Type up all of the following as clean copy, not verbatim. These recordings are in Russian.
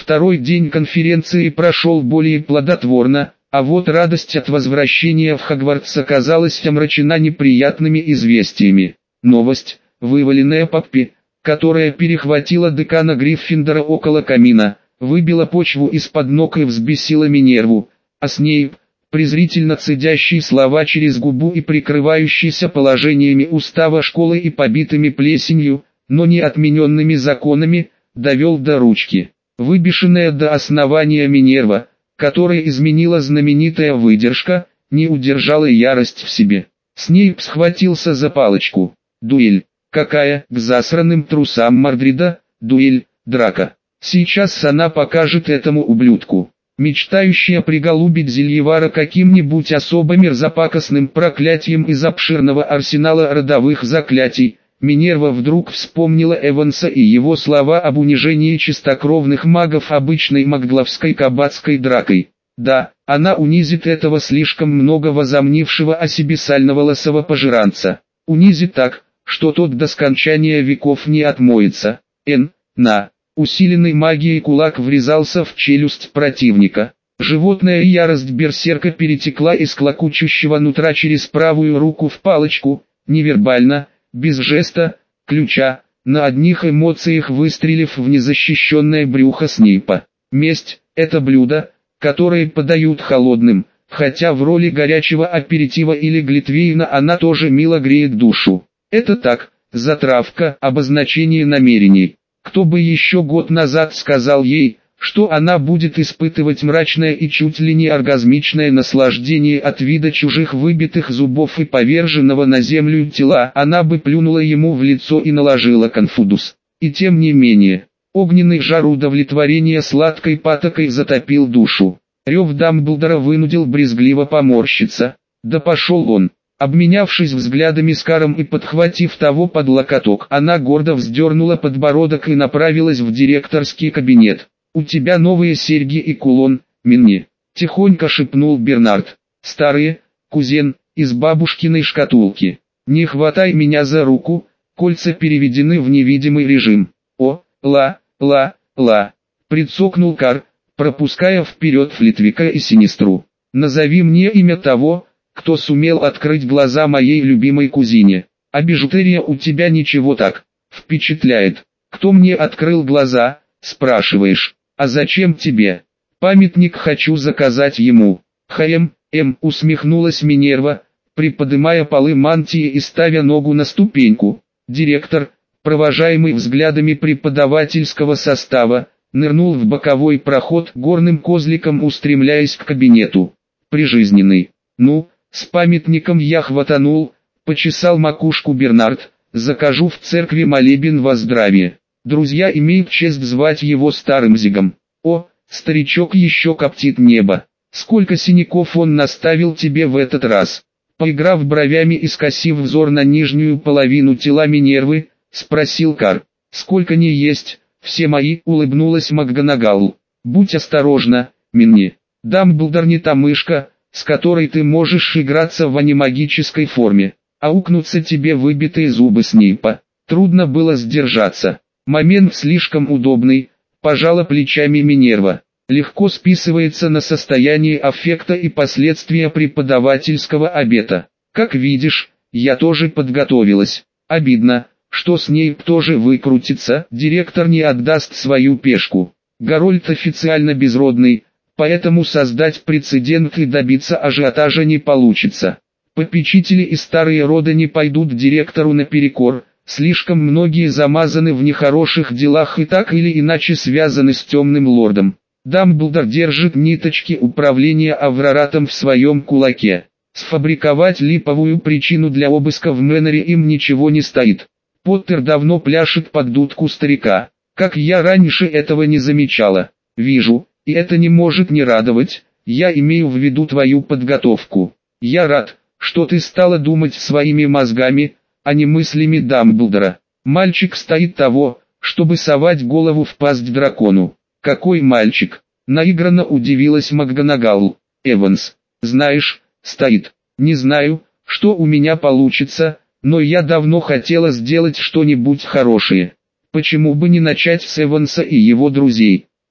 Второй день конференции прошел более плодотворно, а вот радость от возвращения в Хогвартс оказалась омрачена неприятными известиями. Новость, вываленная Поппи, которая перехватила декана Гриффиндора около камина, выбила почву из-под ног и взбесила Минерву, а Снейп, презрительно цедящий слова через губу и прикрывающийся положениями устава школы и побитыми плесенью, но не отмененными законами, довел до ручки. Выбешенная до основания Минерва, которая изменила знаменитая выдержка, не удержала ярость в себе. Снейп схватился за палочку. Дуэль. Какая? К засранным трусам Мордрида? Дуэль, драка. Сейчас она покажет этому ублюдку, мечтающая приголубить Зельевара каким-нибудь особо мерзопакостным проклятием из обширного арсенала родовых заклятий. Минерва вдруг вспомнила Эванса и его слова об унижении чистокровных магов обычной магловской кабацкой дракой. Да, она унизит этого слишком много возомнившего о себе сального лосого пожиранца. Унизит так, что тот до скончания веков не отмоется. Усиленный магией кулак врезался в челюсть противника. Животная ярость берсерка перетекла из клокочущего нутра через правую руку в палочку, невербально, без жеста, ключа, на одних эмоциях выстрелив в незащищенное брюхо Снейпа. Месть – это блюдо, которое подают холодным, хотя в роли горячего аперитива или глинтвейна она тоже мило греет душу. Это так, затравка, обозначение намерений. Кто бы еще год назад сказал ей, что она будет испытывать мрачное и чуть ли не оргазмичное наслаждение от вида чужих выбитых зубов и поверженного на землю тела, она бы плюнула ему в лицо и наложила конфудус. И тем не менее, огненный жар удовлетворения сладкой патокой затопил душу. Рев Дамблдора вынудил брезгливо поморщиться. Да пошел он! Обменявшись взглядами с Каром и подхватив того под локоток, она гордо вздернула подбородок и направилась в директорский кабинет. «У тебя новые серьги и кулон, Минни», — тихонько шепнул Бернард. «Старые, кузен, из бабушкиной шкатулки. Не хватай меня за руку, кольца переведены в невидимый режим». «О, прицокнул Кар, пропуская вперед Флитвика и Синистру. «Назови мне имя того, кто сумел открыть глаза моей любимой кузине. А бижутерия у тебя ничего так впечатляет. Кто мне открыл глаза, спрашиваешь? А зачем тебе? Памятник хочу заказать ему». Усмехнулась Минерва, приподнимая полы мантии и ставя ногу на ступеньку. Директор, провожаемый взглядами преподавательского состава, нырнул в боковой проход, горным козликом устремляясь к кабинету. Прижизненный. «Ну, с памятником я хватанул», — почесал макушку Бернард, «закажу в церкви молебен во здравие. Друзья имеют честь звать его старым зигом. О, старичок еще коптит небо. Сколько синяков он наставил тебе в этот раз?» Поиграв бровями и скосив взор на нижнюю половину тела Минервы, спросил Кар. «Сколько не есть, все мои», — улыбнулась МакГонагал. «Будь осторожна, Минни. Дамблдор не та мышка, с которой ты можешь играться в анимагической форме. Аукнутся тебе выбитые зубы Снейпа». Трудно было сдержаться. Момент слишком удобный, пожала плечами Минерва. Легко списывается на состояние аффекта и последствия преподавательского обета. Как видишь, я тоже подготовилась. Обидно, что Снейп тоже выкрутится, директор не отдаст свою пешку. Гарольд официально безродный, поэтому создать прецедент и добиться ажиотажа не получится. Попечители и старые роды не пойдут директору наперекор, слишком многие замазаны в нехороших делах и так или иначе связаны с темным лордом. Дамблдор держит ниточки управления Авраратом в своем кулаке. Сфабриковать липовую причину для обыска в Мэннере им ничего не стоит. Поттер давно пляшет под дудку старика. Как я раньше этого не замечала. Вижу, и это не может не радовать, я имею в виду твою подготовку. Я рад, что ты стала думать своими мозгами, а не мыслями Дамблдора. Мальчик стоит того, чтобы совать голову в пасть дракону. Какой мальчик? Наигранно удивилась МакГонагал. Эванс, знаешь, стоит. Не знаю, что у меня получится, но я давно хотела сделать что-нибудь хорошее. Почему бы не начать с Эванса и его друзей?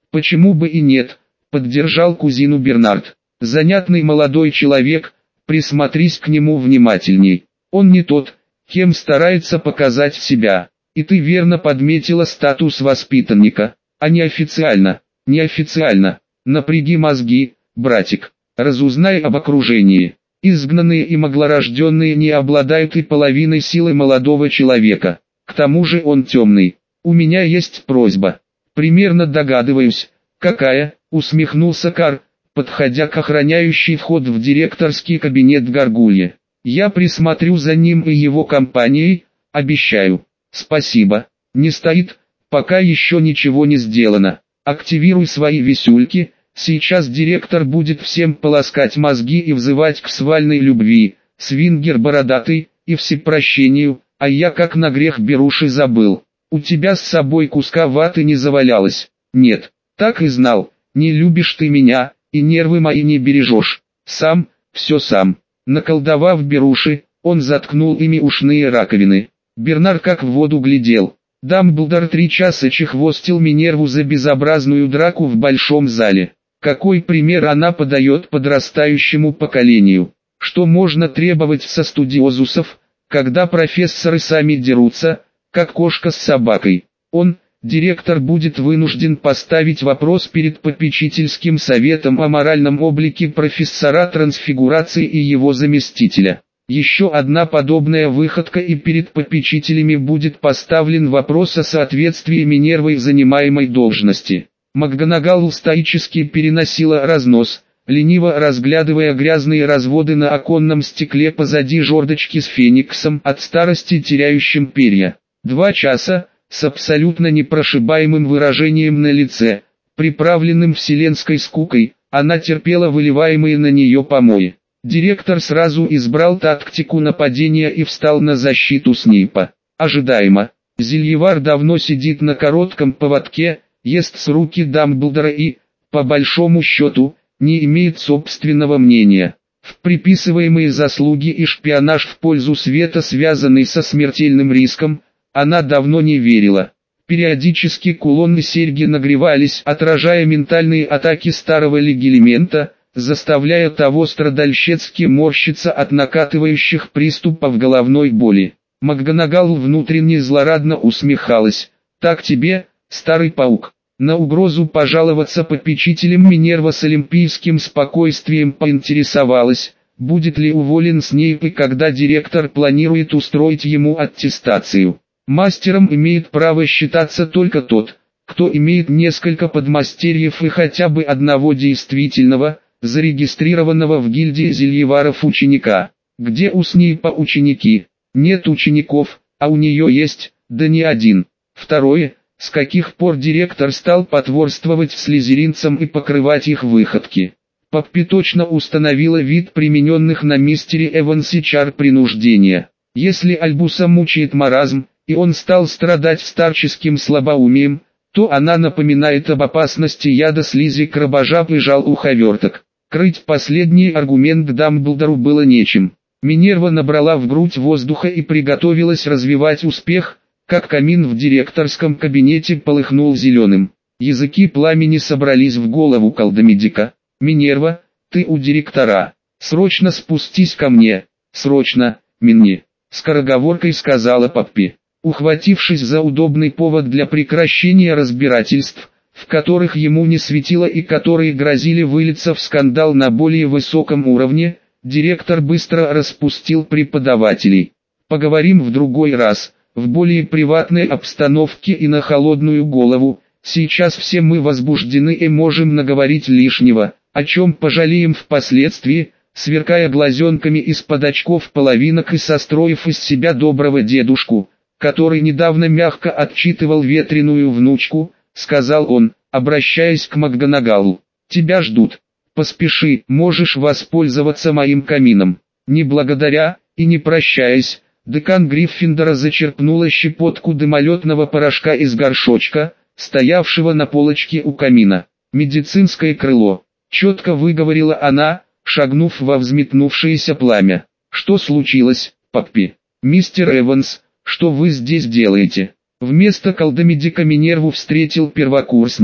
Почему бы и нет, поддержал кузину Бернард. Занятный молодой человек, присмотрись к нему внимательней. Он не тот, кем старается показать себя. И ты верно подметила статус воспитанника, а неофициально. Неофициально. Напряги мозги, братик. Разузнай об окружении. Изгнанные и моглорожденные не обладают и половиной силы молодого человека. К тому же он темный. У меня есть просьба. Примерно догадываюсь, какая, усмехнулся Кар, подходя к охраняющей вход в директорский кабинет Гаргулье. Я присмотрю за ним и его компанией, обещаю. Спасибо. Не стоит, пока еще ничего не сделано. Активируй свои висюльки, сейчас директор будет всем полоскать мозги и взывать к свальной любви, свингер бородатый, и всепрощению, а я как на грех беруши забыл. У тебя с собой куска ваты не завалялось? Нет, так и знал, не любишь ты меня, и нервы мои не бережешь. Сам, все сам. Наколдовав беруши, он заткнул ими ушные раковины. Бернард как в воду глядел. Дамблдор 3 часа чехвостил Минерву за безобразную драку в большом зале. Какой пример она подает подрастающему поколению? Что можно требовать со студиозусов, когда профессоры сами дерутся, как кошка с собакой? Он, директор, будет вынужден поставить вопрос перед попечительским советом о моральном облике профессора трансфигурации и его заместителя. Еще одна подобная выходка, и перед попечителями будет поставлен вопрос о соответствии Минервой занимаемой должности. МакГонагал стоически переносила разнос, лениво разглядывая грязные разводы на оконном стекле позади жердочки с фениксом, от старости теряющим перья. 2 часа, с абсолютно непрошибаемым выражением на лице, приправленным вселенской скукой, она терпела выливаемые на нее помои. Директор сразу избрал тактику нападения и встал на защиту Снейпа. Ожидаемо. Зельевар давно сидит на коротком поводке, ест с руки Дамблдора и, по большому счету, не имеет собственного мнения. В приписываемые заслуги и шпионаж в пользу света, связанный со смертельным риском, она давно не верила. Периодически кулон и серьги нагревались, отражая ментальные атаки старого легилимента, заставляя того страдальщицки морщиться от накатывающих приступов головной боли. МакГонагал внутренне злорадно усмехалась. «Так тебе, старый паук». На угрозу пожаловаться попечителям Минерва с олимпийским спокойствием поинтересовалась, будет ли уволен Снейп и когда директор планирует устроить ему аттестацию. Мастером имеет право считаться только тот, кто имеет несколько подмастерьев и хотя бы одного действительного, зарегистрированного в гильдии зельеваров ученика. Где у Снейпа ученики? Нет учеников, а у нее есть, да не один. Второе, с каких пор директор стал потворствовать слизеринцам и покрывать их выходки? Поппи точно установила вид примененных на мистере Эвансе чар принуждения. Если Альбуса мучает маразм, и он стал страдать старческим слабоумием, то она напоминает об опасности яда слизи крабожап и жалуховерток. Крыть последний аргумент Дамблдору было нечем. Минерва набрала в грудь воздуха и приготовилась развивать успех, как камин в директорском кабинете полыхнул зеленым. Языки пламени собрались в голову колдомедика. «Минерва, ты у директора. Срочно спустись ко мне. Срочно, Минни», — скороговоркой сказала Поппи. Ухватившись за удобный повод для прекращения разбирательств, в которых ему не светило и которые грозили вылиться в скандал на более высоком уровне, директор быстро распустил преподавателей. «Поговорим в другой раз, в более приватной обстановке и на холодную голову. Сейчас все мы возбуждены и можем наговорить лишнего, о чем пожалеем впоследствии», сверкая глазенками из-под очков половинок и состроив из себя доброго дедушку, который недавно мягко отчитывал ветреную внучку, сказал он, обращаясь к МакГонагалу. «Тебя ждут. Поспеши, можешь воспользоваться моим камином». Не благодаря, и не прощаясь, декан Гриффиндора зачерпнула щепотку дымолетного порошка из горшочка, стоявшего на полочке у камина. «Медицинское крыло», — четко выговорила она, шагнув во взметнувшееся пламя. «Что случилось, Поппи? Мистер Эванс, что вы здесь делаете?» Вместо колдомедика Минерву встретил первокурсник,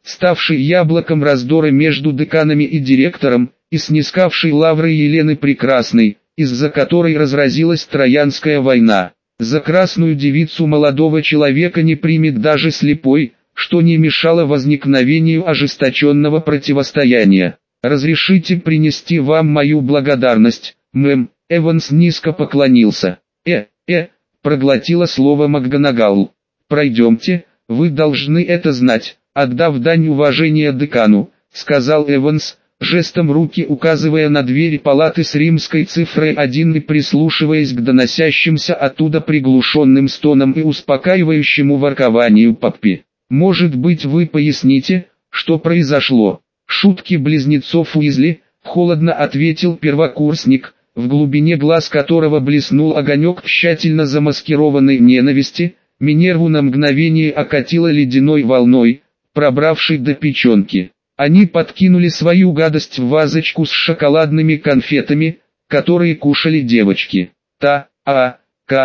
ставший яблоком раздора между деканами и директором, и снискавший лавры Елены Прекрасной, из-за которой разразилась Троянская война. За красную девицу молодого человека не примет даже слепой, что не мешало возникновению ожесточенного противостояния. «Разрешите принести вам мою благодарность, мэм?» Эванс низко поклонился. Проглотила слово МакГонагал. «Пройдемте, вы должны это знать», отдав дань уважения декану, сказал Эванс, жестом руки указывая на дверь палаты с римской цифрой 1 и прислушиваясь к доносящимся оттуда приглушенным стонам и успокаивающему воркованию Поппи. «Может быть, вы поясните, что произошло?» «Шутки близнецов Уизли», — холодно ответил первокурсник, в глубине глаз которого блеснул огонек тщательно замаскированной ненависти. Минерву на мгновение окатило ледяной волной, пробравшей до печенки. Они подкинули свою гадость в вазочку с шоколадными конфетами, которые кушали девочки. На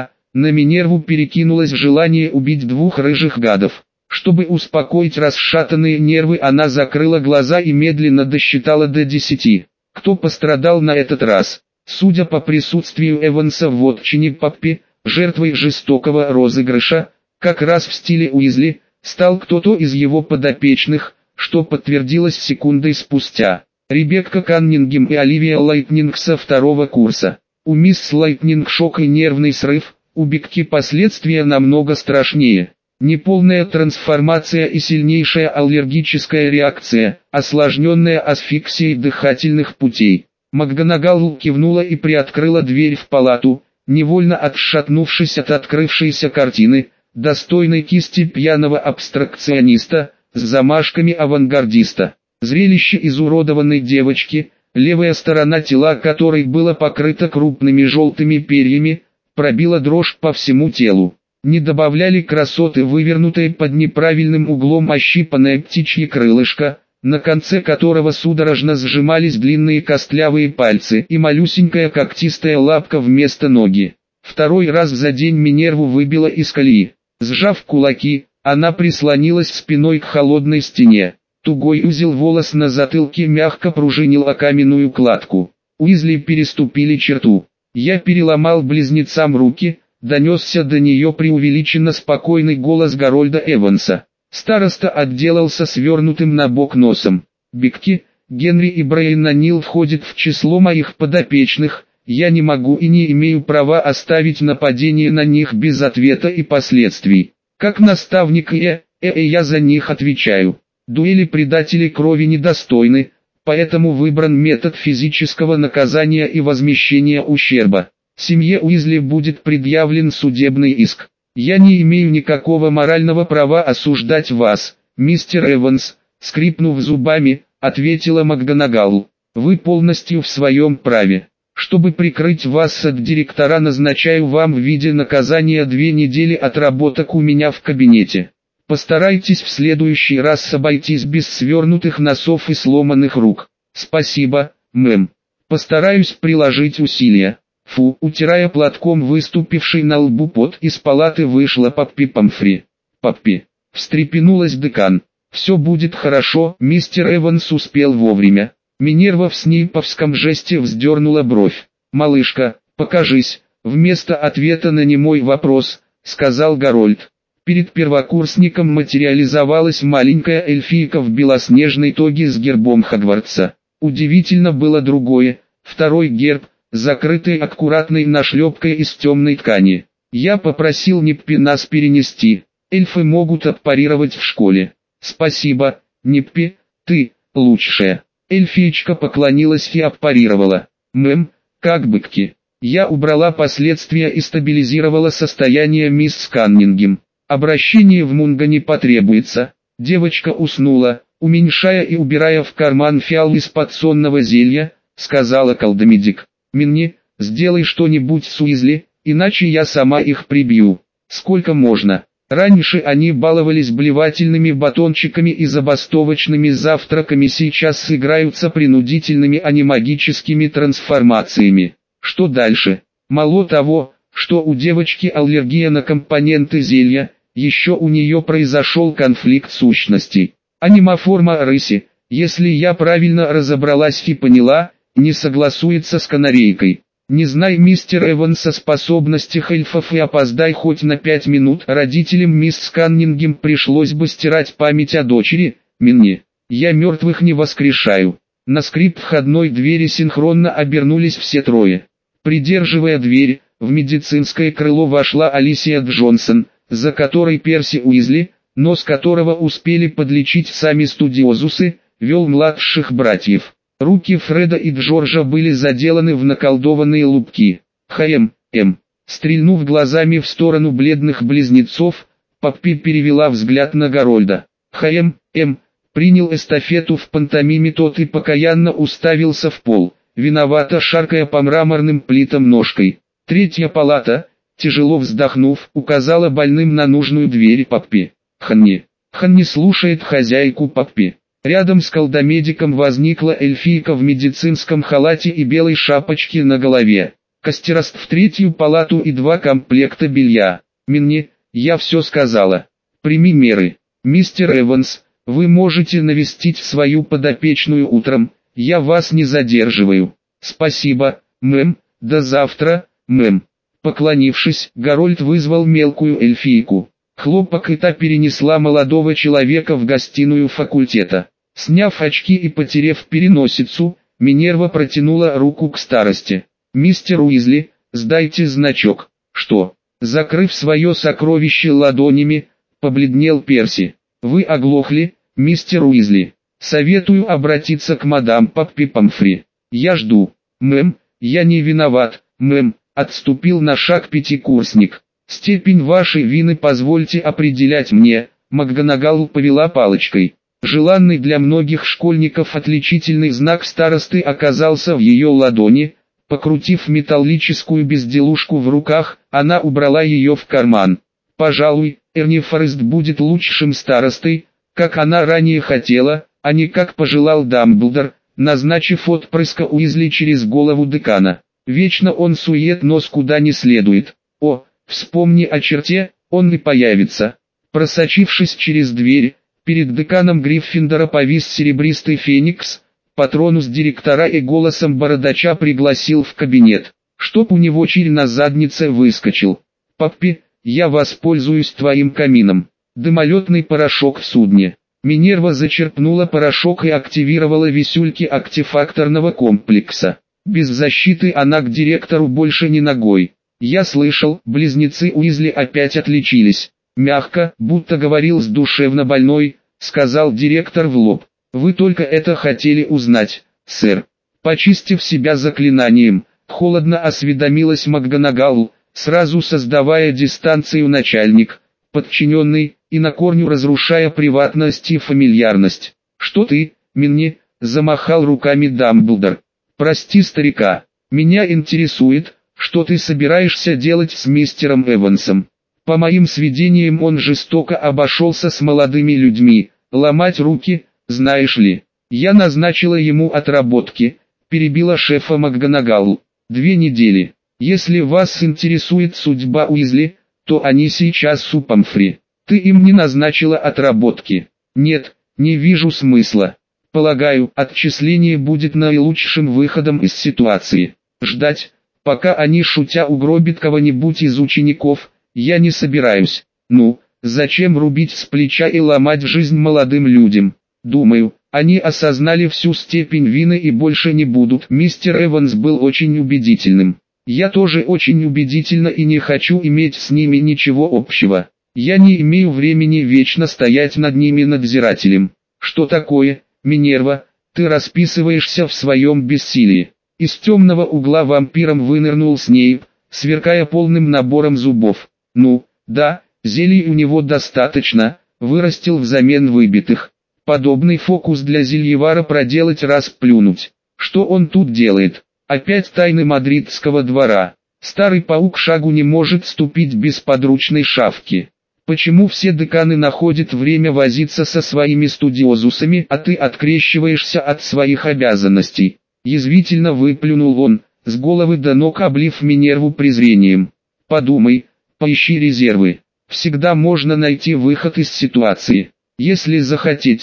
Минерву перекинулось желание убить двух рыжих гадов. Чтобы успокоить расшатанные нервы, она закрыла глаза и медленно досчитала до 10. Кто пострадал на этот раз? Судя по присутствию Эванса в вотчине Поппи, жертвой жестокого розыгрыша, как раз в стиле Уизли, стал кто-то из его подопечных, что подтвердилось секундой спустя. Ребекка Каннингем и Оливия Лайтнинг со второго курса. У мисс Лайтнинг шок и нервный срыв, у Бекки последствия намного страшнее. Неполная трансформация и сильнейшая аллергическая реакция, осложненная асфиксией дыхательных путей. МакГонагал кивнула и приоткрыла дверь в палату, невольно отшатнувшись от открывшейся картины, достойной кисти пьяного абстракциониста, с замашками авангардиста. Зрелище изуродованной девочки, левая сторона тела которой была покрыта крупными желтыми перьями, пробила дрожь по всему телу. Не добавляли красоты вывернутое под неправильным углом ощипанное птичье крылышко, на конце которого судорожно сжимались длинные костлявые пальцы и малюсенькая когтистая лапка вместо ноги. Второй раз за день Минерву выбило из колеи. Сжав кулаки, она прислонилась спиной к холодной стене. Тугой узел волос на затылке мягко пружинил о каменную кладку. Уизли переступили черту. «Я переломал близнецам руки», — донесся до нее преувеличенно спокойный голос Гарольда Эванса. Староста отделался свернутым на бок носом. «Бекки, Генри и Брайан Нил входят в число моих подопечных, я не могу и не имею права оставить нападение на них без ответа и последствий. Как наставник я за них отвечаю. Дуэли предателей крови недостойны, поэтому выбран метод физического наказания и возмещения ущерба. Семье Уизли будет предъявлен судебный иск. Я не имею никакого морального права осуждать вас, мистер Эванс», скрипнув зубами, ответила МакГонагал. «Вы полностью в своем праве. Чтобы прикрыть вас от директора, назначаю вам в виде наказания 2 недели отработок у меня в кабинете. Постарайтесь в следующий раз обойтись без свернутых носов и сломанных рук». «Спасибо, мэм. Постараюсь приложить усилия». Утирая платком выступивший на лбу пот, из палаты вышла Поппи Помфри. «Поппи», — встрепенулась декан. «Все будет хорошо», — мистер Эванс успел вовремя. Минерва в снейповском жесте вздернула бровь. «Малышка, покажись», — вместо ответа на немой вопрос, сказал Гарольд. Перед первокурсником материализовалась маленькая эльфийка в белоснежной тоге с гербом Хогвартса. Удивительно было другое, второй герб, закрытый аккуратной нашлепкой из темной ткани. «Я попросил Ниппи нас перенести, эльфы могут отпарировать в школе». «Спасибо, Ниппи, ты лучшая». Эльфиечка поклонилась и отпарировала. «Мэм, как Бекки. Я убрала последствия и стабилизировала состояние мисс Каннингем. Обращение в Мунго не потребуется». Девочка уснула, уменьшая и убирая в карман фиал из-под сонного зелья, сказала колдомедик. «Минни, сделай что-нибудь с Уизли, иначе я сама их прибью». «Сколько можно?» Раньше они баловались блевательными батончиками и забастовочными завтраками, сейчас играются принудительными анимагическими трансформациями. Что дальше? Мало того, что у девочки аллергия на компоненты зелья, еще у нее произошел конфликт сущностей. Анимаформа рыси, если я правильно разобралась и поняла, не согласуется с канарейкой. Не знай мистер Эванс о способностях эльфов и опоздай хоть на 5 минут, родителям мисс Сканнингем пришлось бы стирать память о дочери, Минни. Я мертвых не воскрешаю. На скрип входной двери синхронно обернулись все трое. Придерживая дверь, в медицинское крыло вошла Алисия Джонсон, за которой Перси Уизли, нос которого успели подлечить сами студиозусы, вел младших братьев. Руки Фреда и Джорджа были заделаны в наколдованные лупки. Стрельнув глазами в сторону бледных близнецов, Поппи перевела взгляд на Гарольда. Принял эстафету в пантомиме тот и покаянно уставился в пол, виновато шаркая по мраморным плитам ножкой. Третья палата, тяжело вздохнув, указала больным на нужную дверь Поппи. Ханни слушает хозяйку Поппи. Рядом с колдомедиком возникла эльфийка в медицинском халате и белой шапочке на голове. Костерост в третью палату и 2 комплекта белья. Минни, я все сказала. Прими меры. Мистер Эванс, вы можете навестить свою подопечную утром, я вас не задерживаю. Спасибо, мэм, до завтра, мэм. Поклонившись, Гарольд вызвал мелкую эльфийку. Хлопок и та перенесла молодого человека в гостиную факультета. Сняв очки и потерев переносицу, Минерва протянула руку к старости. «Мистер Уизли, сдайте значок». «Что?» Закрыв свое сокровище ладонями, побледнел Перси. «Вы оглохли, мистер Уизли. Советую обратиться к мадам Поппи Помфри. Я жду». «Мэм, я не виноват, мэм», отступил на шаг пятикурсник. «Степень вашей вины позвольте определять мне», МакГонагал повела палочкой. Желанный для многих школьников отличительный знак старосты оказался в ее ладони. Покрутив металлическую безделушку в руках, она убрала ее в карман. «Пожалуй, Эрни Форест будет лучшим старостой, как она ранее хотела, а не как пожелал Дамблдор, назначив отпрыска Уизли через голову декана. Вечно он сует нос куда не следует. О, вспомни о черте, он и появится». Просочившись через дверь, перед деканом Гриффиндора повис серебристый феникс. Патронус директора и голосом бородача пригласил в кабинет, чтоб у него чиль на заднице выскочил. «Поппи, я воспользуюсь твоим камином». Дымолетный порошок в судне. Минерва зачерпнула порошок и активировала висюльки артефакторного комплекса. Без защиты она к директору больше не ногой. «Я слышал, близнецы Уизли опять отличились». Мягко, будто говорил с душевно больной, сказал директор в лоб. «Вы только это хотели узнать, сэр». Почистив себя заклинанием, холодно осведомилась МакГонагал, сразу создавая дистанцию начальник, подчиненный, и на корню разрушая приватность и фамильярность. «Что ты, Минни?» – замахал руками Дамблдор. «Прости старика, меня интересует, что ты собираешься делать с мистером Эвансом. По моим сведениям он жестоко обошелся с молодыми людьми, ломать руки, знаешь ли. Я назначила ему отработки», – перебила шефа МакГонагал. 2 недели. Если вас интересует судьба Уизли, то они сейчас у Помфри. Ты им не назначила отработки. Нет, не вижу смысла. Полагаю, отчисление будет наилучшим выходом из ситуации. Ждать, пока они шутя угробят кого-нибудь из учеников, я не собираюсь. Ну, зачем рубить с плеча и ломать жизнь молодым людям? Думаю, они осознали всю степень вины и больше не будут. Мистер Эванс был очень убедительным. Я тоже очень убедительна и не хочу иметь с ними ничего общего. Я не имею времени вечно стоять над ними надзирателем. Что такое, Минерва, ты расписываешься в своем бессилии? Из темного угла вампиром вынырнул Снейп, сверкая полным набором зубов. Ну, да, зелий у него достаточно, вырастил взамен выбитых. Подобный фокус для зельевара проделать раз плюнуть. Что он тут делает? Опять тайны мадридского двора. Старый паук шагу не может ступить без подручной шавки. Почему все деканы находят время возиться со своими студиозусами, а ты открещиваешься от своих обязанностей? Язвительно выплюнул он, с головы до ног облив Минерву презрением. Подумай, поищи резервы. Всегда можно найти выход из ситуации. Если захотеть,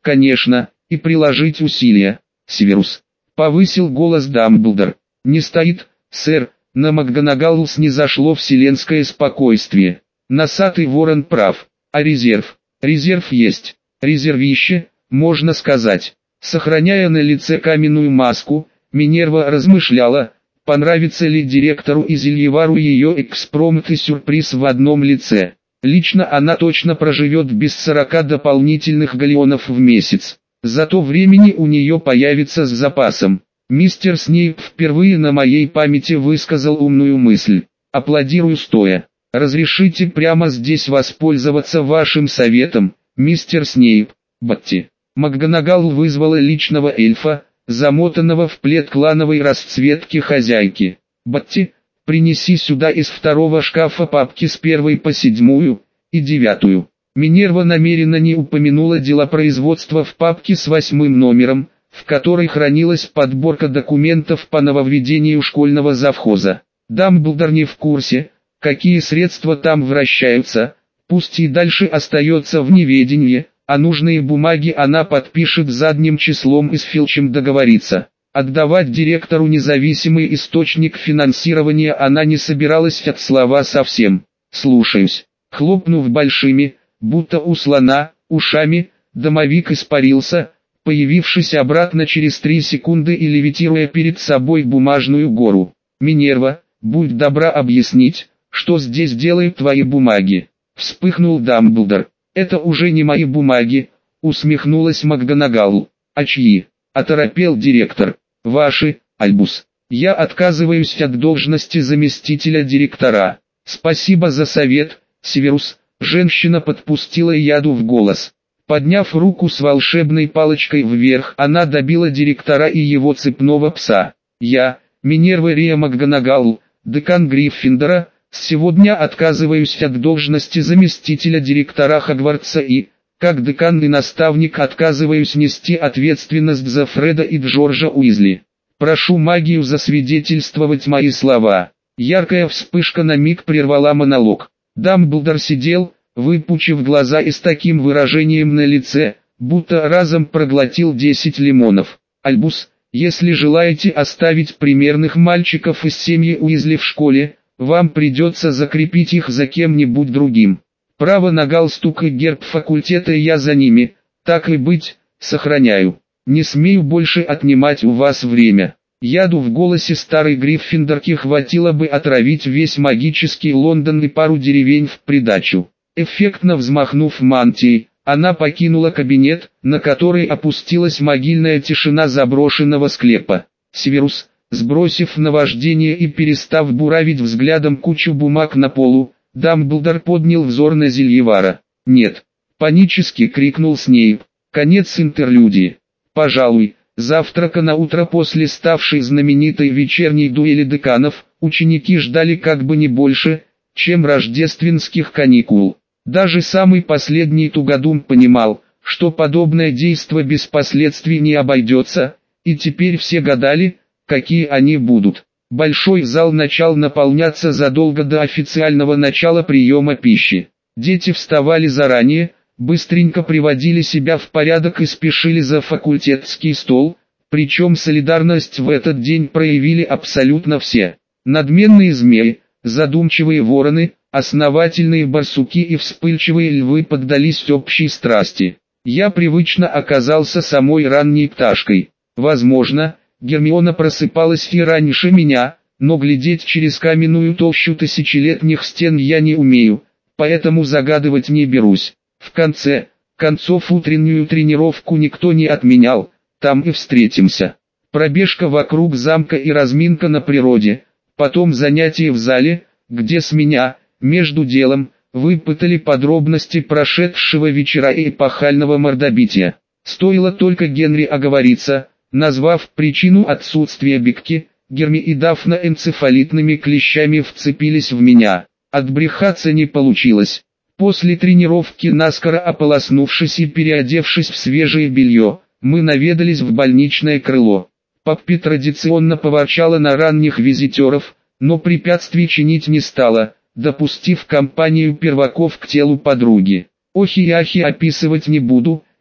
конечно, и приложить усилия. Северус, повысил голос Дамблдор. Не стоит, сэр, на МакГонагалл снизошло вселенское спокойствие. Носатый ворон прав, а резерв? Резерв есть, резервище, можно сказать. Сохраняя на лице каменную маску, Минерва размышляла, понравится ли директору и Зельевару ее экспромт и сюрприз в одном лице. Лично она точно проживет без 40 дополнительных галеонов в месяц. Зато времени у нее появится с запасом. Мистер Снейп впервые на моей памяти высказал умную мысль. Аплодирую стоя. Разрешите прямо здесь воспользоваться вашим советом, мистер Снейп, Батти. МакГонагалл вызвала личного эльфа, замотанного в плед клановой расцветки хозяйки. Батти, принеси сюда из второго шкафа папки с 1 по 7 и 9. Минерва намеренно не упомянула делопроизводства в папке с 8 номером, в которой хранилась подборка документов по нововведению школьного завхоза. Дамблдор не в курсе, какие средства там вращаются, пусть и дальше остается в неведении, а нужные бумаги она подпишет задним числом и с Филчем договорится. Отдавать директору независимый источник финансирования она не собиралась от слова совсем. «Слушаюсь». Хлопнув большими, будто у слона, ушами, домовик испарился, появившись обратно через 3 секунды и левитируя перед собой бумажную гору. «Минерва, будь добра объяснить, что здесь делают твои бумаги?» Вспыхнул Дамблдор. «Это уже не мои бумаги», усмехнулась МакГонагалл. «А чьи?» Оторопел директор. «Ваши, Альбус. Я отказываюсь от должности заместителя директора». «Спасибо за совет, Северус». Женщина подпустила яду в голос. Подняв руку с волшебной палочкой вверх, она добила директора и его цепного пса. «Я, Минерва Риа МакГонагалл, декан Гриффиндора, сегодня отказываюсь от должности заместителя директора Хогвартса и, как декан и наставник, отказываюсь нести ответственность за Фреда и Джорджа Уизли. Прошу магию засвидетельствовать мои слова». Яркая вспышка на миг прервала монолог. Дамблдор сидел, выпучив глаза и с таким выражением на лице, будто разом проглотил 10 лимонов. «Альбус, если желаете оставить примерных мальчиков из семьи Уизли в школе, вам придется закрепить их за кем-нибудь другим. Право на галстук и герб факультета я за ними, так и быть, сохраняю. Не смею больше отнимать у вас время». Яду в голосе старой Гриффиндорки хватило бы отравить весь магический Лондон и пару деревень в придачу. Эффектно взмахнув мантией, она покинула кабинет, на который опустилась могильная тишина заброшенного склепа. Северус, сбросив наваждение и перестав буравить взглядом кучу бумаг на полу, Дамблдор поднял взор на Зельевара. «Нет!» — панически крикнул Снейп. Конец интерлюдии. Пожалуй, завтрака на утро после ставшей знаменитой вечерней дуэли деканов, ученики ждали как бы не больше, чем рождественских каникул. Даже самый последний тугодум понимал, что подобное действо без последствий не обойдется, и теперь все гадали, какие они будут. Большой зал начал наполняться задолго до официального начала приема пищи. Дети вставали заранее, быстренько приводили себя в порядок и спешили за факультетский стол, причем солидарность в этот день проявили абсолютно все. Надменные змеи, задумчивые вороны, основательные барсуки и вспыльчивые львы поддались общей страсти. Я привычно оказался самой ранней пташкой. Возможно, Гермиона просыпалась и раньше меня, но глядеть через каменную толщу тысячелетних стен я не умею, поэтому загадывать не берусь. В конце концов утреннюю тренировку никто не отменял, там и встретимся. Пробежка вокруг замка и разминка на природе, потом занятия в зале, где с меня, между делом, выпытали подробности прошедшего вечера и эпохального мордобития. Стоило только Генри оговориться, назвав причину отсутствия Бекки, Герми и Дафна энцефалитными клещами вцепились в меня. Отбрехаться не получилось. После тренировки, наскоро ополоснувшись и переодевшись в свежее белье, мы наведались в больничное крыло. Паппи традиционно поворчала на ранних визитеров, но препятствий чинить не стала, допустив компанию перваков к телу подруги. Охи и ахи описывать не буду,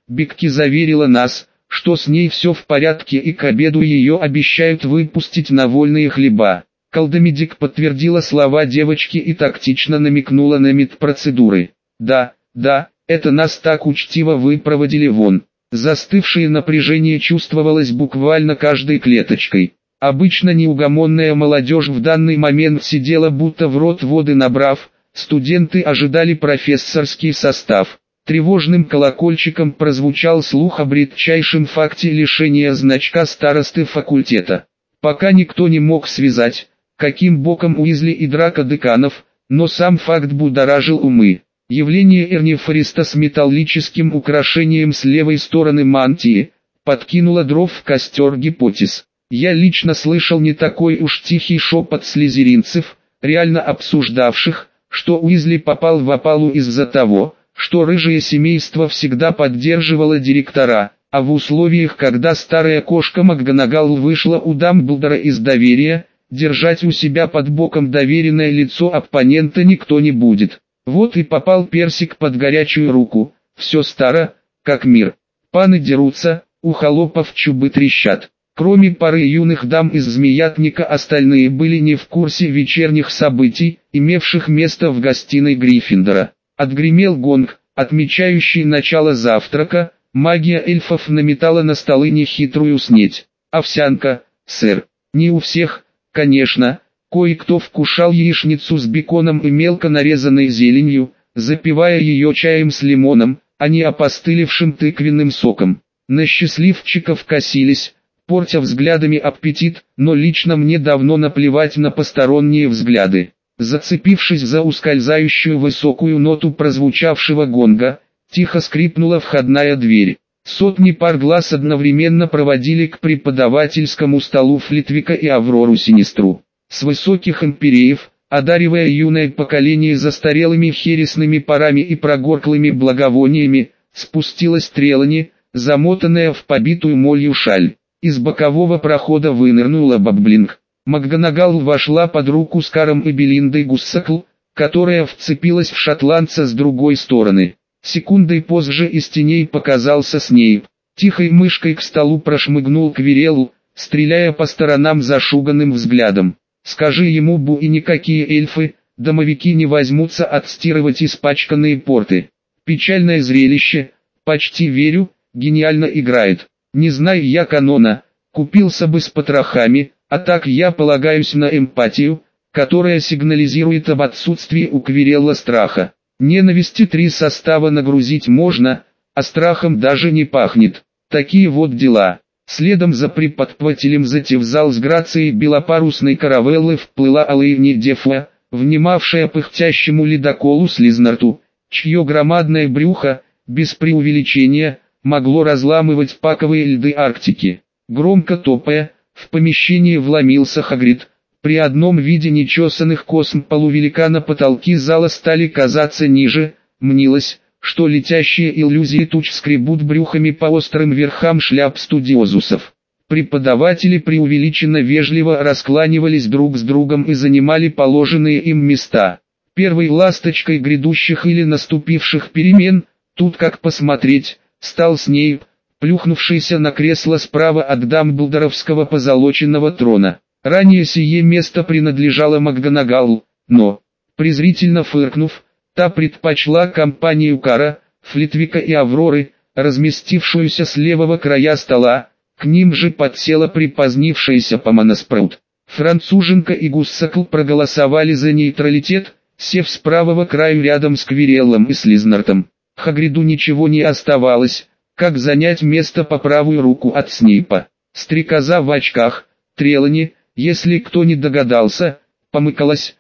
Бекки заверила нас, что с ней все в порядке и к обеду ее обещают выпустить на вольные хлеба. Колдомедик подтвердила слова девочки и тактично намекнула на медпроцедуры. Да, это нас так учтиво выпроводили вон. Застывшее напряжение чувствовалось буквально каждой клеточкой. Обычно неугомонная молодежь в данный момент сидела будто в рот воды набрав, студенты ожидали профессорский состав. Тревожным колокольчиком прозвучал слух о редчайшем факте лишения значка старосты факультета. Пока никто не мог связать, каким боком Уизли и Драко деканов, но сам факт будоражил умы. Явление Эрни Фореста с металлическим украшением с левой стороны мантии подкинуло дров в костер гипотез. Я лично слышал не такой уж тихий шепот слизеринцев, реально обсуждавших, что Уизли попал в опалу из-за того, что рыжее семейство всегда поддерживало директора, а в условиях, когда старая кошка МакГонагал вышла у Дамблдора из доверия, держать у себя под боком доверенное лицо оппонента никто не будет. Вот и попал персик под горячую руку, все старо, как мир. Паны дерутся, у холопов чубы трещат. Кроме пары юных дам из Змеятника остальные были не в курсе вечерних событий, имевших место в гостиной Гриффиндора. Отгремел гонг, отмечающий начало завтрака, магия эльфов наметала на столы нехитрую снеть. Овсянка, сыр. Не у всех, конечно. Кое-кто вкушал яичницу с беконом и мелко нарезанной зеленью, запивая ее чаем с лимоном, а не опостылевшим тыквенным соком. На счастливчиков косились, портя взглядами аппетит, но лично мне давно наплевать на посторонние взгляды. Зацепившись за ускользающую высокую ноту прозвучавшего гонга, тихо скрипнула входная дверь. Сотни пар глаз одновременно проводили к преподавательскому столу Флитвика и Аврору Синистру. С высоких империев, одаривая юное поколение застарелыми хересными парами и прогорклыми благовониями, спустилась Трелани, замотанная в побитую молью шаль. Из бокового прохода вынырнула Бабблинг. МакГонагал вошла под руку с Каром и Белиндой Гуссакл, которая вцепилась в шотландца с другой стороны. Секундой позже из теней показался Снейп. Тихой мышкой к столу прошмыгнул Квирелл, стреляя по сторонам зашуганным взглядом. Скажи ему Бу, и никакие эльфы, домовики не возьмутся отстирывать испачканные порты. Печальное зрелище, почти верю, гениально играет. Не знаю я канона, купился бы с потрохами, а так я полагаюсь на эмпатию, которая сигнализирует об отсутствии у Квирелла страха. Ненависти 3 состава нагрузить можно, а страхом даже не пахнет. Такие вот дела. Следом за преподавателем в зал с грацией белопарусной каравеллы вплыла Алэйни Дефуа, внимавшая пыхтящему ледоколу Слизнарту, чье громадное брюхо, без преувеличения, могло разламывать паковые льды Арктики. Громко топая, в помещение вломился Хагрид. При одном виде нечесанных косм полувеликана потолки зала стали казаться ниже, мнилось, что летящие иллюзии туч скребут брюхами по острым верхам шляп студиозусов. Преподаватели преувеличенно вежливо раскланивались друг с другом и занимали положенные им места. Первой ласточкой грядущих или наступивших перемен, тут как посмотреть, стал Снейп, плюхнувшийся на кресло справа от дамблдоровского позолоченного трона. Ранее сие место принадлежало МакГонагал, но, презрительно фыркнув, та предпочла компанию Кара, Флитвика и Авроры, разместившуюся с левого края стола, к ним же подсела припозднившаяся Помана Спраут. Француженка и Гуссакл проголосовали за нейтралитет, сев с правого краю рядом с Квиреллом и Слизнартом. Хагриду ничего не оставалось, как занять место по правую руку от Снейпа. Стрекоза в очках, Трелани, если кто не догадался, помыкалась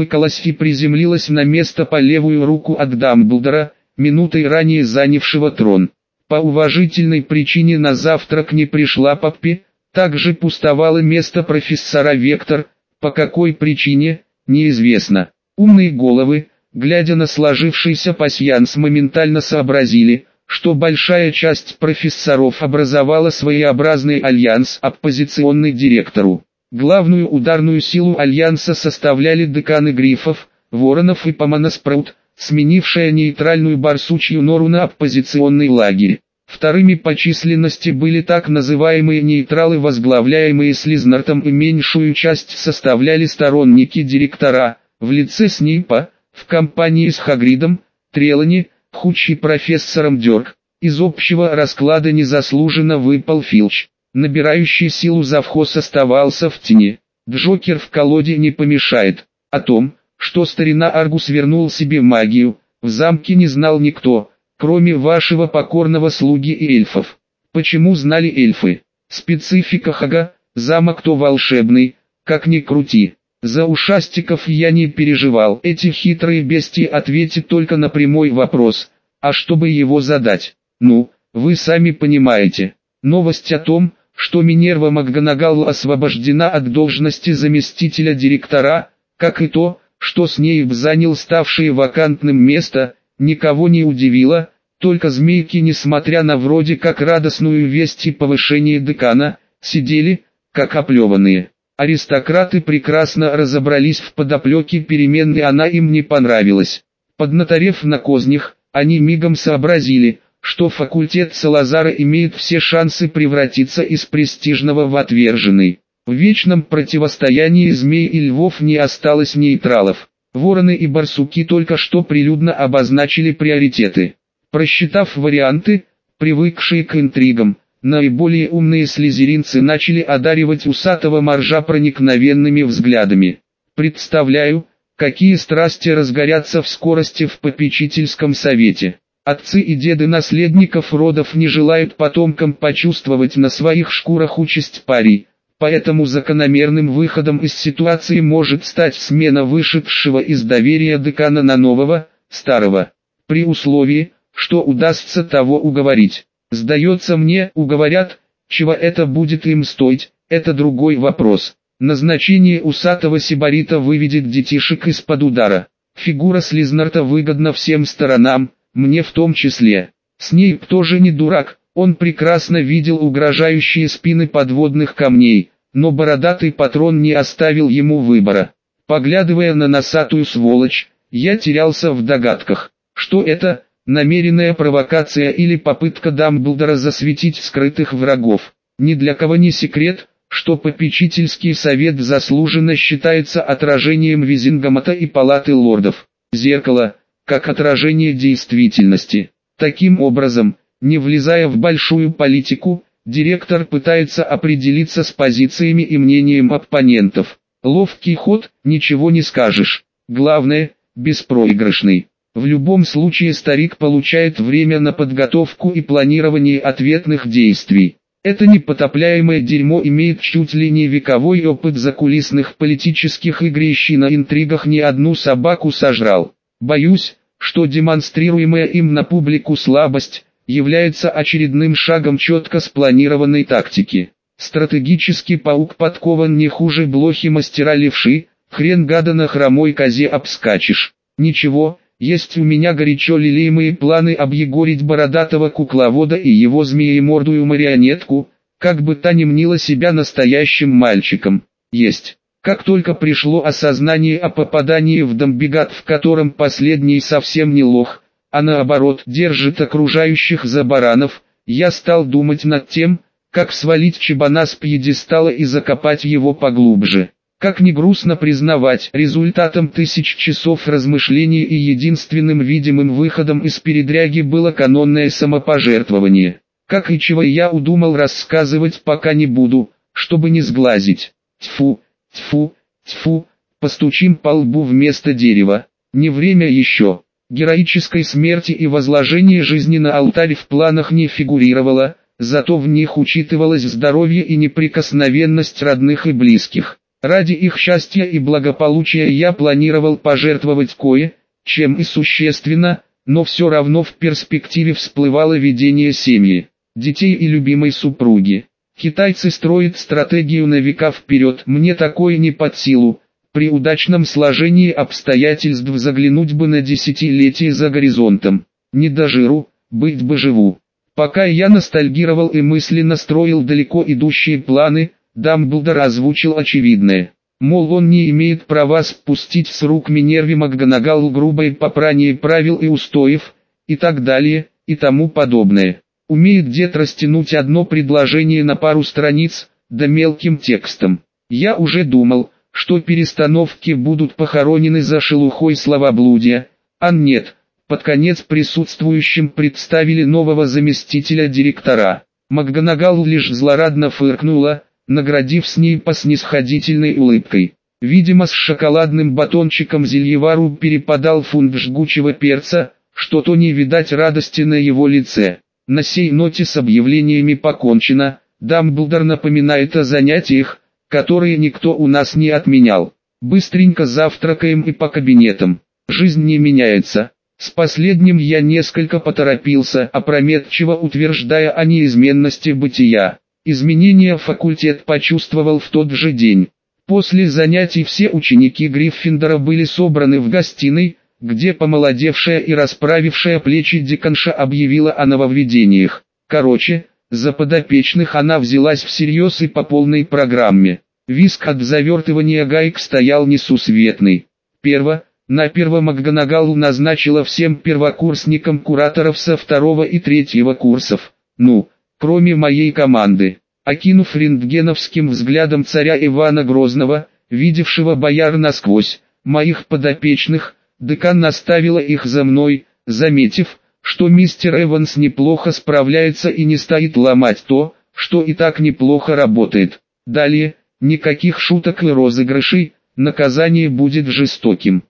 и приземлилась на место по левую руку от Дамблдора, минутой ранее занявшего трон. По уважительной причине на завтрак не пришла Поппи, также пустовало место профессора Вектор, по какой причине, неизвестно. Умные головы, глядя на сложившийся пасьянс, моментально сообразили, что большая часть профессоров образовала своеобразный альянс, оппозиционный директору. Главную ударную силу альянса составляли деканы Грифов, Воронов и Помана Спраут, сменившая нейтральную барсучью нору на оппозиционный лагерь. Вторыми по численности были так называемые нейтралы, возглавляемые Слизнартом, и меньшую часть составляли сторонники директора, в лице Снейпа, в компании с Хагридом, Трелани, Хуч и профессором Дёрк. Из общего расклада незаслуженно выпал Филч. Набирающий силу завхоз оставался в тени. Джокер в колоде не помешает. О том, что старина Аргус вернул себе магию, в замке не знал никто, кроме вашего покорного слуги и эльфов. Почему знали эльфы? Специфика Хага, замок то волшебный, как ни крути. За ушастиков я не переживал. Эти хитрые бестии ответят только на прямой вопрос, а чтобы его задать? Ну, вы сами понимаете. Новость о том, что Минерва МакГонагал освобождена от должности заместителя директора, как и то, что Снейп занял ставшее вакантным место, никого не удивило, только змейки, несмотря на вроде как радостную весть и повышение декана, сидели, как оплеванные. Аристократы прекрасно разобрались в подоплеке перемен, и она им не понравилась. Поднаторев на кознях, они мигом сообразили, что факультет Салазара имеет все шансы превратиться из престижного в отверженный. В вечном противостоянии змей и львов не осталось нейтралов. Вороны и барсуки только что прилюдно обозначили приоритеты. Просчитав варианты, привыкшие к интригам, наиболее умные слизеринцы начали одаривать усатого моржа проникновенными взглядами. Представляю, какие страсти разгорятся в скорости в попечительском совете. Отцы и деды наследников родов не желают потомкам почувствовать на своих шкурах участь пари, поэтому закономерным выходом из ситуации может стать смена вышедшего из доверия декана на нового, старого, при условии, что удастся того уговорить. Сдается мне, уговорят, чего это будет им стоить, это другой вопрос. Назначение усатого сибарита выведет детишек из-под удара. Фигура Слизнарта выгодна всем сторонам, мне в том числе. Снейп тоже не дурак, он прекрасно видел угрожающие спины подводных камней, но бородатый патрон не оставил ему выбора. Поглядывая на носатую сволочь, я терялся в догадках, что это, намеренная провокация или попытка Дамблдора засветить скрытых врагов. Ни для кого не секрет, что попечительский совет заслуженно считается отражением Визингамата и палаты лордов. Зеркало, как отражение действительности. Таким образом, не влезая в большую политику, директор пытается определиться с позициями и мнением оппонентов. Ловкий ход, ничего не скажешь. Главное, беспроигрышный. В любом случае старик получает время на подготовку и планирование ответных действий. Это непотопляемое дерьмо имеет чуть ли не вековой опыт закулисных политических игрищ и на интригах не одну собаку сожрал. Боюсь, что демонстрируемая им на публику слабость является очередным шагом четко спланированной тактики. Стратегический паук подкован не хуже блохи мастера левши, хрен гада на хромой козе обскачешь. Ничего, есть у меня горячо лелеемые планы объегорить бородатого кукловода и его змеемордую марионетку, как бы та ни мнила себя настоящим мальчиком. Есть. Как только пришло осознание о попадании в Дамбигат, в котором последний совсем не лох, а наоборот держит окружающих за баранов, я стал думать над тем, как свалить чебана с пьедестала и закопать его поглубже. Как ни грустно признавать, результатом 1000 часов размышлений и единственным видимым выходом из передряги было канонное самопожертвование. Как и чего я удумал рассказывать пока не буду, чтобы не сглазить. Тьфу, тьфу, тьфу, постучим по лбу вместо дерева. Не время еще. Героической смерти и возложения жизни на алтарь в планах не фигурировало, зато в них учитывалось здоровье и неприкосновенность родных и близких. Ради их счастья и благополучия я планировал пожертвовать кое-чем и существенно, но все равно в перспективе всплывало видение семьи, детей и любимой супруги. Китайцы строят стратегию на века вперед, мне такое не под силу. При удачном сложении обстоятельств заглянуть бы на десятилетие за горизонтом. Не до жиру, быть бы живу. Пока я ностальгировал и мысленно строил далеко идущие планы, Дамблдор озвучил очевидное. Мол, он не имеет права спустить с рук Минерве МакГонагал грубое попрание правил и устоев, и так далее, и тому подобное. Умеет дед растянуть одно предложение на пару страниц, да мелким текстом. Я уже думал, что перестановки будут похоронены за шелухой словоблудия, а нет, под конец присутствующим представили нового заместителя директора. МакГонагал лишь злорадно фыркнула, наградив с ней по снисходительной улыбкой. Видимо, с шоколадным батончиком Зельевару перепадал фунт жгучего перца, что-то не видать радости на его лице. На сей ноте с объявлениями покончено, Дамблдор напоминает о занятиях, которые никто у нас не отменял. Быстренько завтракаем и по кабинетам. Жизнь не меняется. С последним я несколько поторопился, опрометчиво утверждая о неизменности бытия. Изменения факультет почувствовал в тот же день. После занятий все ученики Гриффиндора были собраны в гостиной, где помолодевшая и расправившая плечи деканша объявила о нововведениях. Короче, за подопечных она взялась всерьез и по полной программе. Визг от завертывания гаек стоял несусветный. Наперво МакГонагал назначила всем первокурсникам кураторов со 2 и 3 курсов. Кроме моей команды. Окинув рентгеновским взглядом царя Ивана Грозного, видевшего бояр насквозь, моих подопечных, декан наставила их за мной, заметив, что мистер Эванс неплохо справляется и не стоит ломать то, что и так неплохо работает. Далее, никаких шуток и розыгрышей, наказание будет жестоким.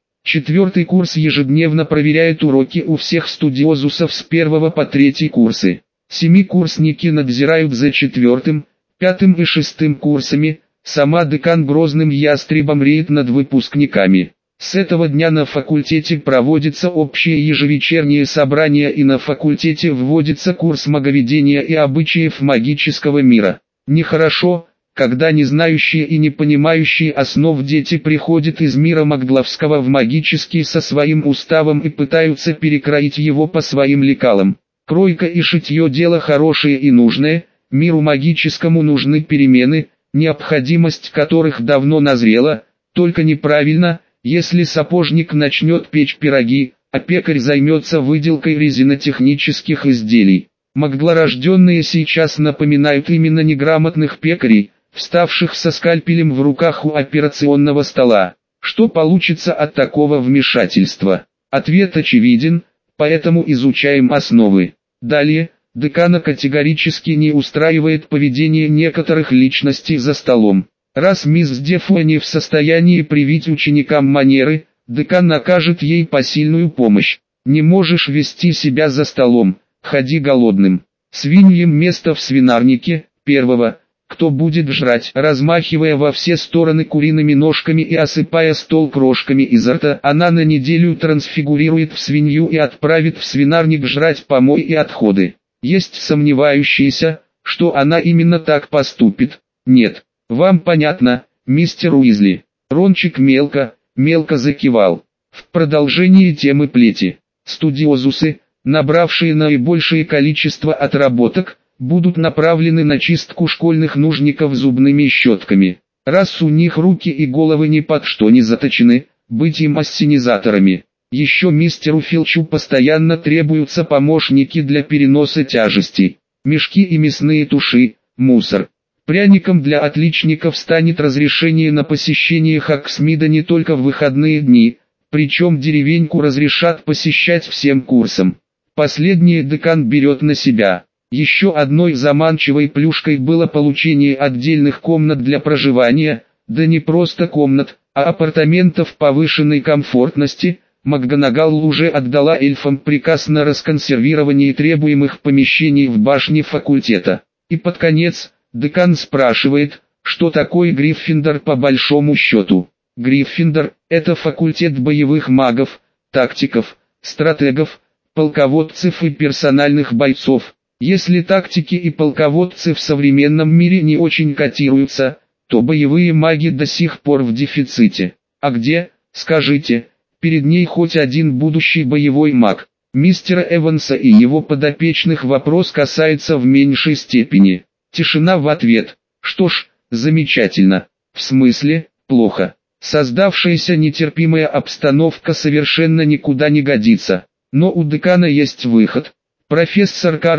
4 курс ежедневно проверяет уроки у всех студиозусов с 1 по 3 курсы. 7-курсники надзирают за 4, 5 и 6 курсами, сама декан грозным ястребом реет над выпускниками. С этого дня на факультете проводится общее ежевечернее собрание и на факультете вводится курс маговедения и обычаев магического мира. Нехорошо, когда не знающие и не понимающие основ дети приходят из мира магдловского в магический со своим уставом и пытаются перекроить его по своим лекалам. Кройка и шитье дело хорошее и нужное, миру магическому нужны перемены, необходимость которых давно назрела, только неправильно, если сапожник начнет печь пироги, а пекарь займется выделкой резинотехнических изделий. Магдлорожденные сейчас напоминают именно неграмотных пекарей, вставших со скальпелем в руках у операционного стола. Что получится от такого вмешательства? Ответ очевиден, поэтому изучаем основы. Далее, декана категорически не устраивает поведение некоторых личностей за столом. Раз мисс Дефо не в состоянии привить ученикам манеры, декан накажет ей посильную помощь. Не можешь вести себя за столом, ходи голодным. Свиньям место в свинарнике. 1. Кто будет жрать, размахивая во все стороны куриными ножками и осыпая стол крошками изо рта, она на неделю трансфигурирует в свинью и отправит в свинарник жрать помой и отходы. Есть сомневающиеся, что она именно так поступит. Нет. Вам понятно, мистер Уизли. Рончик мелко закивал. В продолжении темы плети. Студиозусы, набравшие наибольшее количество отработок, будут направлены на чистку школьных нужников зубными щетками. Раз у них руки и головы ни под что не заточены, быть им ассенизаторами. Еще мистеру Филчу постоянно требуются помощники для переноса тяжестей. Мешки и мясные туши, мусор. Пряником для отличников станет разрешение на посещение Хоксмида не только в выходные дни, причем деревеньку разрешат посещать всем курсам. Последнее декан берет на себя. Еще одной заманчивой плюшкой было получение отдельных комнат для проживания, да не просто комнат, а апартаментов повышенной комфортности. МакГонагал уже отдала эльфам приказ на расконсервирование требуемых помещений в башне факультета. И под конец, декан спрашивает, что такое Гриффиндор по большому счету. Гриффиндор – это факультет боевых магов, тактиков, стратегов, полководцев и персональных бойцов. Если тактики и полководцы в современном мире не очень котируются, то боевые маги до сих пор в дефиците. А где, скажите, перед ней хоть один будущий боевой маг? Мистера Эванса и его подопечных вопрос касается в меньшей степени. Тишина в ответ. Что ж, замечательно. В смысле, плохо. Создавшаяся нетерпимая обстановка совершенно никуда не годится. Но у декана есть выход. Профессор Кар,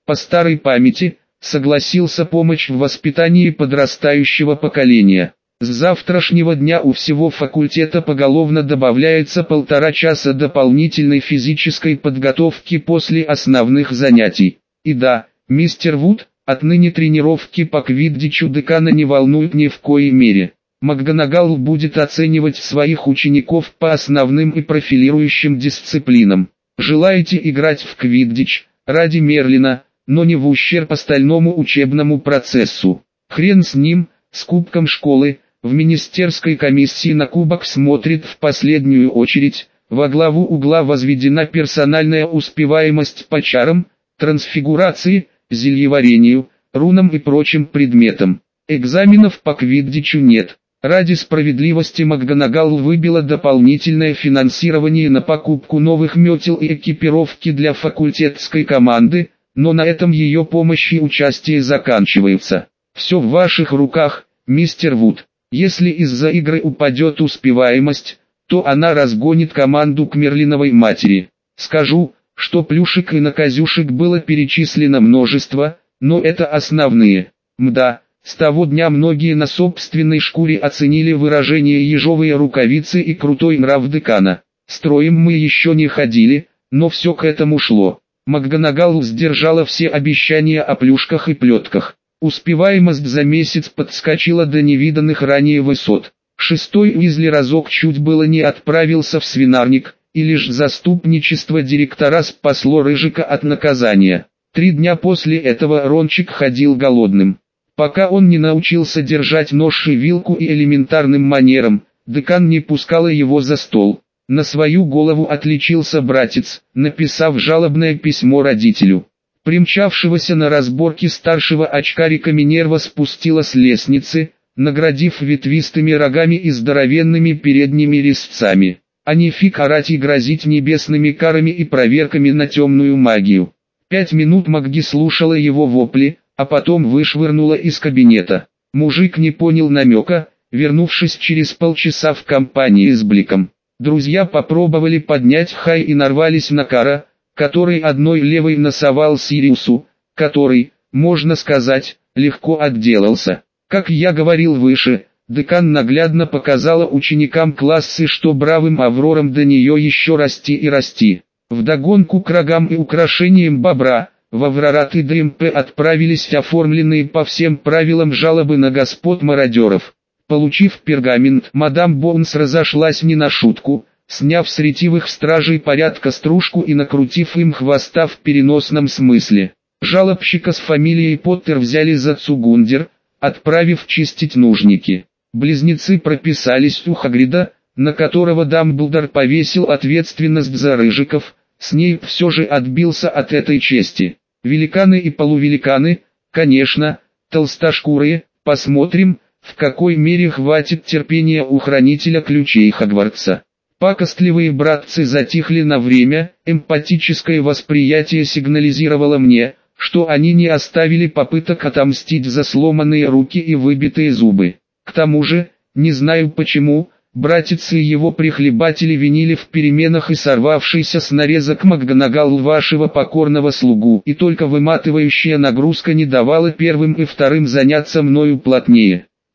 По старой памяти, согласился помочь в воспитании подрастающего поколения. С завтрашнего дня у всего факультета поголовно добавляется 1,5 часа дополнительной физической подготовки после основных занятий. И да, мистер Вуд, отныне тренировки по квиддичу декана не волнуют ни в коей мере. МакГонагал будет оценивать своих учеников по основным и профилирующим дисциплинам. Желаете играть в квиддич ради Мерлина, но не в ущерб остальному учебному процессу. Хрен с ним, с кубком школы. В министерской комиссии на кубок смотрит в последнюю очередь. Во главу угла возведена персональная успеваемость по чарам, трансфигурации, зельеварению, рунам и прочим предметам. Экзаменов по квиддичу нет. Ради справедливости МакГонагал выбила дополнительное финансирование на покупку новых метел и экипировки для факультетской команды, но на этом ее помощь и участие заканчиваются. Все в ваших руках, мистер Вуд. Если из-за игры упадет успеваемость, то она разгонит команду к Мерлиновой матери. Скажу, что плюшек и наказюшек было перечислено множество, но это основные. Мда, с того дня многие на собственной шкуре оценили выражение «ежовые рукавицы» и крутой нрав декана. Строем мы еще не ходили, но все к этому шло. МакГонагал сдержала все обещания о плюшках и плетках. Успеваемость за месяц подскочила до невиданных ранее высот. 6-й Уизли разок чуть было не отправился в свинарник, и лишь заступничество директора спасло Рыжика от наказания. 3 дня после этого Рончик ходил голодным. Пока он не научился держать нож и вилку и элементарным манерам, декан не пускала его за стол. На свою голову отличился братец, написав жалобное письмо родителю. Примчавшегося на разборки старшего очкарика Минерва спустила с лестницы, наградив ветвистыми рогами и здоровенными передними резцами. А не фиг орать и грозить небесными карами и проверками на темную магию. 5 минут Макги слушала его вопли, а потом вышвырнула из кабинета. Мужик не понял намека, вернувшись через полчаса в компании с Бликом. Друзья попробовали поднять Хай и нарвались на Кара, который одной левой носовал Сириусу, который, можно сказать, легко отделался. Как я говорил выше, декан наглядно показала ученикам классы, что бравым Аврорам до нее еще расти и расти. Вдогонку к рогам и украшениям бобра, в Аврорат и ДМП отправились оформленные по всем правилам жалобы на господ мародеров. Получив пергамент, мадам Боунс разошлась не на шутку, сняв с ретивых стражей порядка стружку и накрутив им хвоста в переносном смысле. Жалобщика с фамилией Поттер взяли за Цугундер, отправив чистить нужники. Близнецы прописались у Хагрида, на которого Дамблдор повесил ответственность за Рыжиков. Снейп все же отбился от этой чести. Великаны и полувеликаны, конечно, толстошкурые, посмотрим, в какой мере хватит терпения у хранителя ключей Хогвартса. Пакостливые братцы затихли на время, эмпатическое восприятие сигнализировало мне, что они не оставили попыток отомстить за сломанные руки и выбитые зубы. К тому же, не знаю почему, братец и его прихлебатели винили в переменах и сорвавшийся с нарезок МакГонагал вашего покорного слугу, и только выматывающая нагрузка не давала первым и вторым заняться мною плотнее.